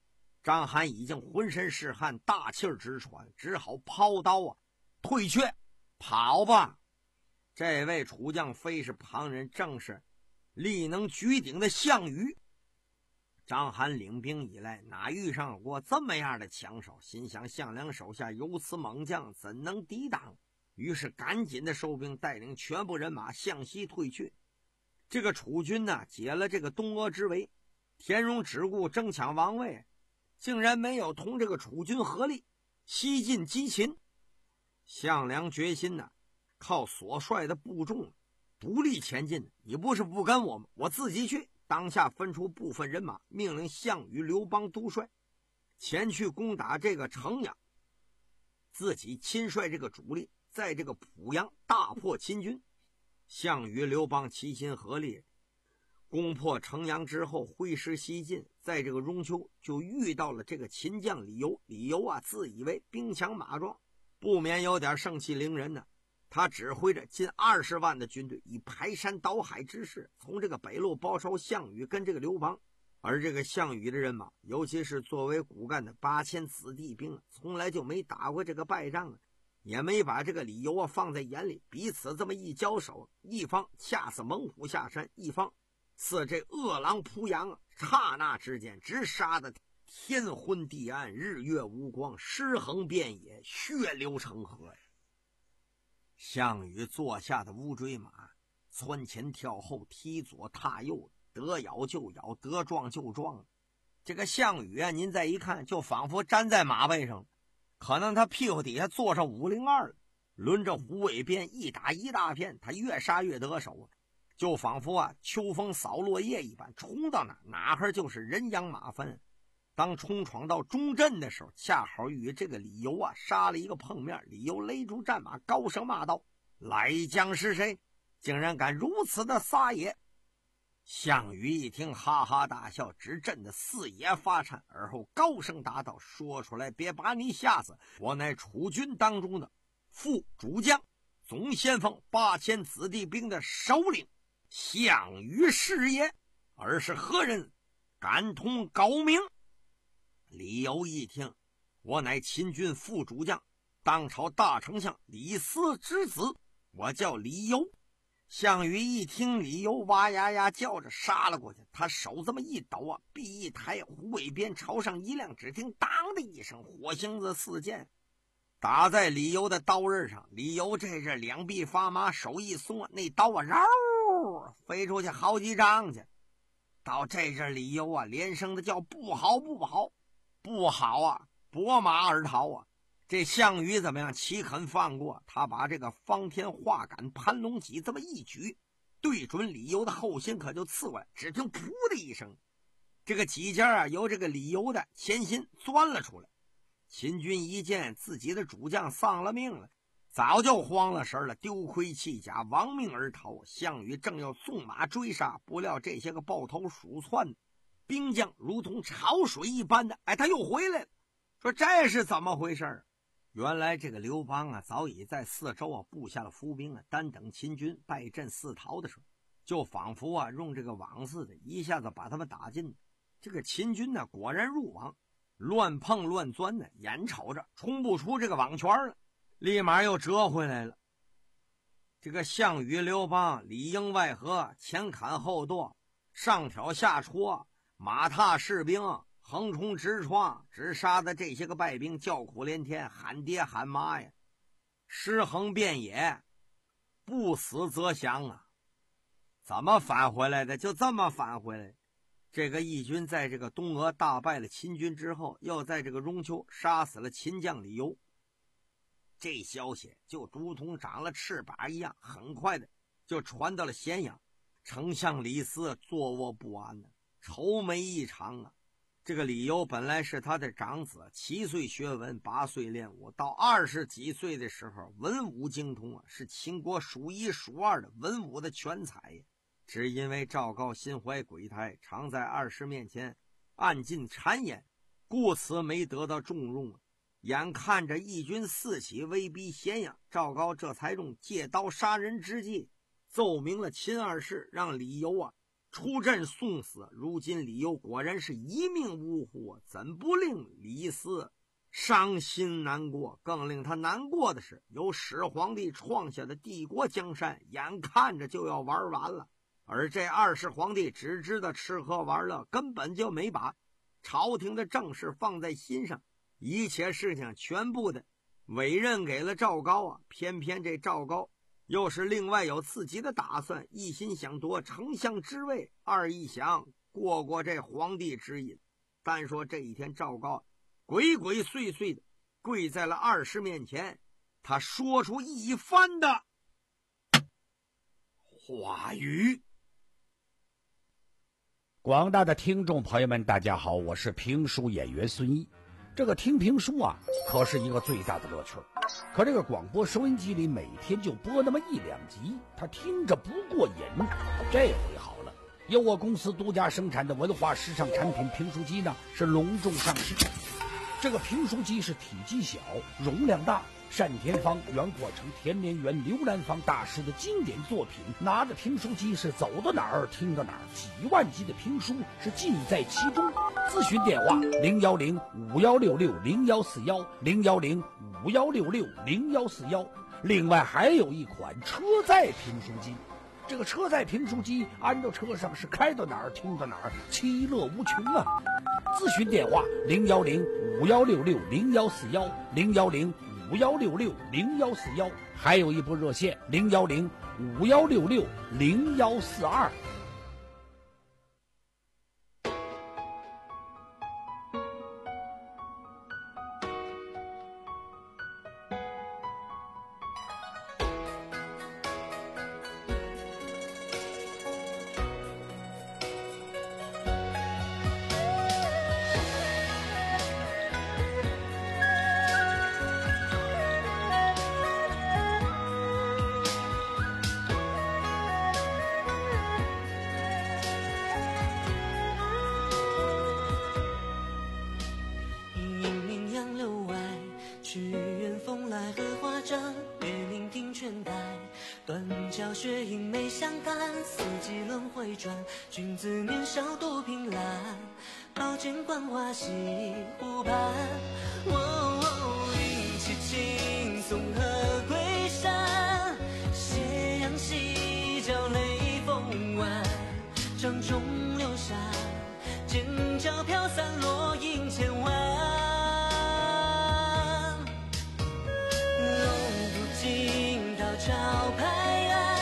张邯已经浑身是汗，大气儿直喘，只好抛刀啊，退却，跑吧！这位楚将非是旁人，正是力能举鼎的项羽。张邯领兵以来，哪遇上过这么样的强手？心想项梁手下有此猛将，怎能抵挡？于是赶紧的收兵，带领全部人马向西退去。这个楚军呢，解了这个东阿之围，田荣只顾争抢王位，竟然没有同这个楚军合力西进击秦。项梁决心呢，靠所率的部众独立前进。你不是不跟我们，我自己去。当下分出部分人马，命令项羽、刘邦督率前去攻打这个城阳，自己亲率这个主力在这个濮阳大破秦军。项羽、刘邦齐心合力攻破城阳之后，挥师西进，在这个雍丘就遇到了这个秦将李由。李由啊，自以为兵强马壮，不免有点盛气凌人呢。他指挥着近二十万的军队，以排山倒海之势从这个北路包抄项羽跟这个刘邦。而这个项羽的人马，尤其是作为骨干的八千子弟兵，从来就没打过这个败仗啊，也没把这个李由啊放在眼里。彼此这么一交手，一方恰似猛虎下山，一方似这饿狼扑羊啊，刹那之间直杀得天昏地暗，日月无光，尸横遍野，血流成河呀。项羽坐下的乌骓马，蹿前跳后，踢左踏右，得咬就咬，得撞就撞。这个项羽啊，您再一看，就仿佛站在马背上，可能他屁股底下坐上五零二了，轮着虎尾鞭一打一大片，他越杀越得手啊，就仿佛啊秋风扫落叶一般，冲到哪哪哈就是人仰马翻。当冲闯到中阵的时候，恰好与这个李由啊杀了一个碰面。李由勒住战马，高声骂道：“来将是谁？竟然敢如此的撒野！”项羽一听，哈哈大笑，直震得四野发颤，而后高声答道：“说出来，别把你吓死！我乃楚军当中的副主将，总先锋，八千子弟兵的首领，项羽是也。而是何人？敢同高明？”李由一听，我乃秦军副主将，当朝大丞相李斯之子，我叫李由。项羽一听李由，哇呀呀叫着杀了过去。他手这么一抖啊，臂一抬，虎尾鞭朝上一亮，只听当的一声，火星子四溅，打在李由的刀刃上。李由这是两臂发麻，手一松啊，那刀啊绕飞出去好几丈去。到这阵李由啊连声的叫不好不好不好啊，拨马而逃啊！这项羽怎么样？岂肯放过？他把这个方天画杆盘龙戟这么一举，对准李由的后心，可就刺过来。只听噗的一声，这个戟尖啊由这个李由的前心钻了出来。秦军一见自己的主将丧了命了，早就慌了神了，丢盔弃甲，亡命而逃。项羽正要纵马追杀，不料这些个抱头鼠窜兵将如同潮水一般的，哎，他又回来了。说这是怎么回事？原来这个刘邦啊，早已在四周啊布下了伏兵啊，单等秦军败阵四逃的时候，就仿佛啊用这个网似的，一下子把他们打进。这个秦军呢，果然入网，乱碰乱钻呢，眼瞅着冲不出这个网圈了，立马又折回来了。这个项羽、刘邦里应外合，前砍后剁，上挑下戳，马踏士兵，横冲直撞，直杀的这些个败兵叫苦连天，喊爹喊妈呀，尸横遍野，不死则降啊！怎么返回来的？就这么返回来。这个义军在这个东阿大败了秦军之后，又在这个雍丘杀死了秦将李由。这消息就如同长了翅膀一样，很快的就传到了咸阳。丞相李斯坐卧不安呢，愁眉异常啊。这个李由本来是他的长子，七岁学文，八岁练武，到二十几岁的时候文武精通啊，是秦国数一数二的文武的全才呀。只因为赵高心怀鬼胎，常在二师面前暗尽谗言，故此没得到重用啊。眼看着义军四起，威逼咸阳，赵高这才用借刀杀人之计奏明了秦二世，让李由啊出阵送死，如今李由果然是一命呜呼，怎不令李斯伤心难过？更令他难过的是，由始皇帝创下的帝国江山眼看着就要玩完了，而这二世皇帝只知道吃喝玩乐，根本就没把朝廷的政事放在心上，一切事情全部的委任给了赵高啊。偏偏这赵高又是另外有自己的打算，一心想夺丞相之位，二一想过过这皇帝之瘾。单说这一天，赵高鬼鬼祟祟的跪在了二世面前，他说出一番的话语。 广大的听众朋友们，大家好，我是评书演员孙一。这个听评书啊，可是一个最大的乐趣。可这个广播收音机里每天就播那么一两集，他听着不过瘾。这回好了，由我公司独家生产的文化时尚产品评书机呢，是隆重上市。这个评书机是体积小，容量大，单田芳、袁国成、田连元、刘兰芳大师的经典作品，拿着评书机是走到哪儿听到哪儿，几万集的评书是尽在其中。咨询电话零幺零五幺六六零幺四幺零幺零五幺六六零幺四幺。另外还有一款车载评书机，这个车载评书机安到车上是开到哪儿听到哪儿，其乐无穷啊！咨询电话零幺零五幺六六零幺四幺零幺零五幺六六零幺四幺，还有一部热线零幺零五幺六六零幺四二。 雪影没相干，四季轮回转，君子年少多凭栏，宝剑观花溪湖畔。哦，云气轻松和归山，斜阳西照雷锋湾，掌中流沙，剑角飘散落英千万。龙途惊涛潮拍岸，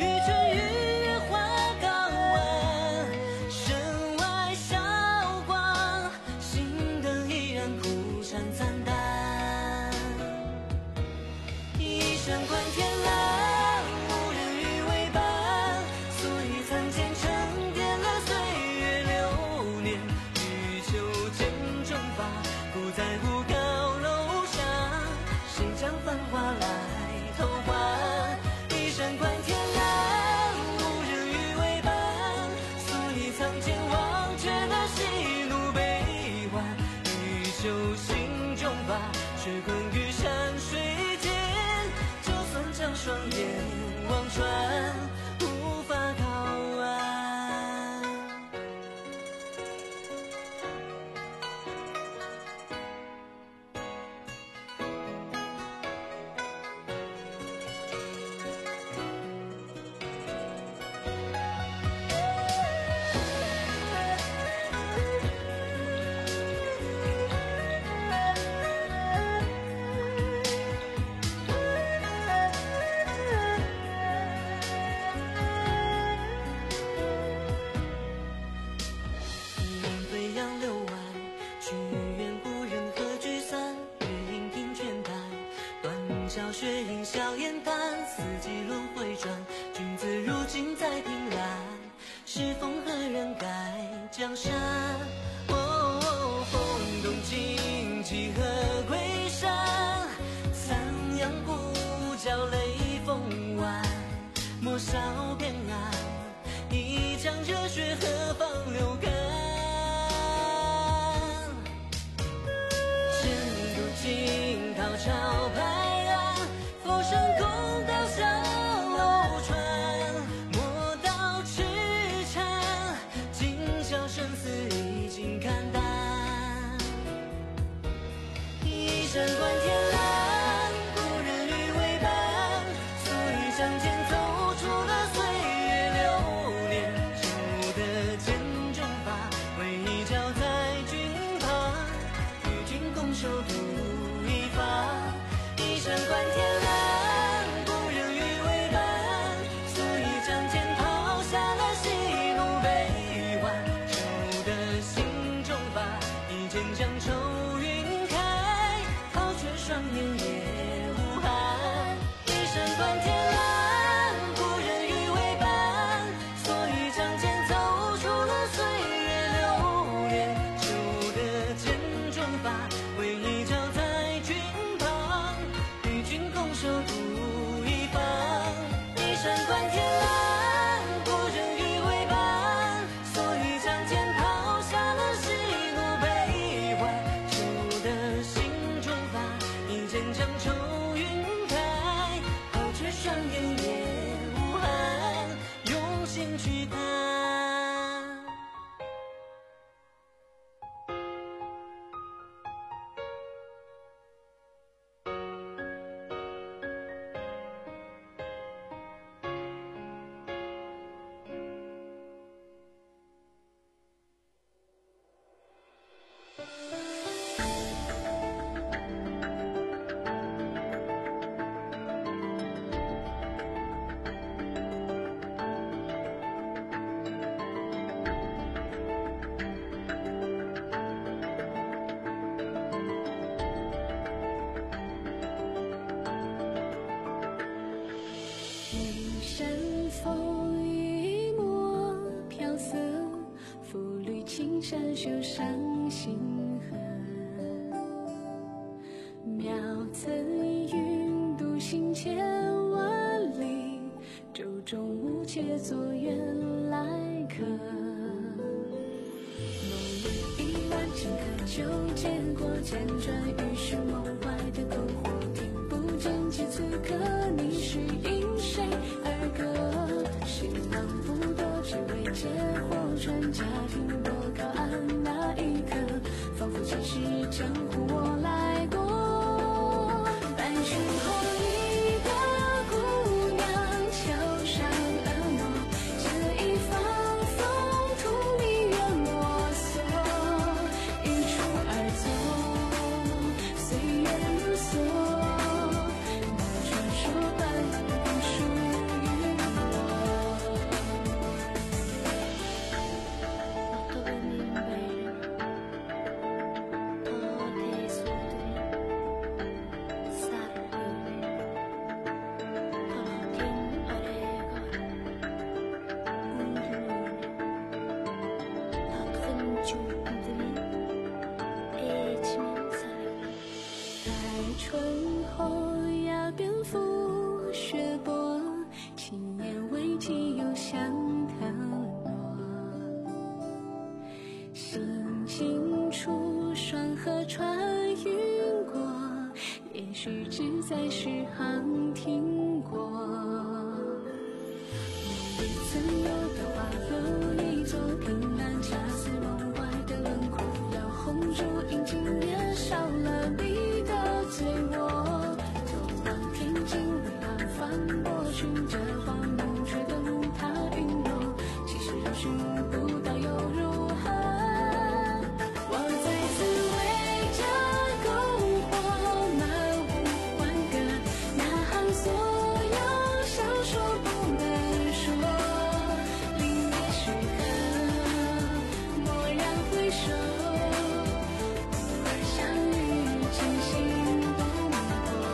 双眼望穿，无法靠岸。雪映笑颜淡，四季轮回转，君子如今在凭栏，是风何人盖江山？哦，风动旌旗和归山，三阳鼓角雷锋湾，莫少边岸，一江热血何方流干？剑渡惊涛潮拍。上空刀削楼船，磨刀痴缠， 上星河。渺层云独行千万里，舟中无且作远来客。梦里一万顷刻就见过，辗转于是梦外的篝火，听不见几此刻你是因谁而歌。新郎不多，只为借火船家庭我靠岸那一刻，仿佛前世江湖我来过。半生后一个姑娘桥上婀娜，这一方风土你愿摸索，一出而走，岁月如梭，那传说般并属于我。春后崖边拂雪薄，轻言未及又向他落。心情处双河穿云过，也许只在诗行听过。梦里曾有的花有一座，凭栏恰似梦外的轮廓，要红烛映镜也少了你的醉卧。走望天际微寒翻过，寻着荒木却等它陨落，其实若寻不到又如何。我再次为这篝火漫无欢歌，呐喊所有想说不能说，临别时刻蓦然回首，偶尔相遇惊心动魄。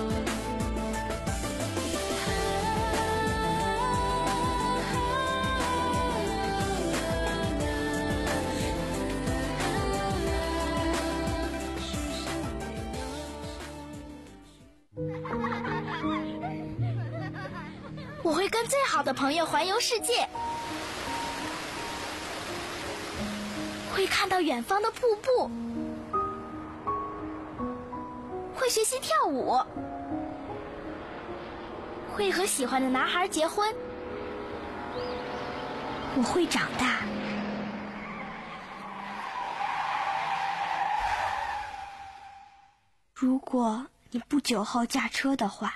我会跟最好的朋友环游世界，会看到远方的瀑布，会学习跳舞，会和喜欢的男孩结婚。我会长大。如果你不酒后驾车的话，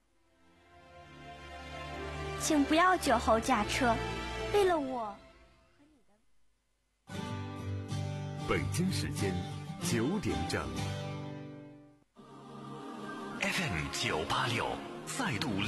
请不要酒后驾车，为了我。 北京时间九点整 ，F M 九八六再度。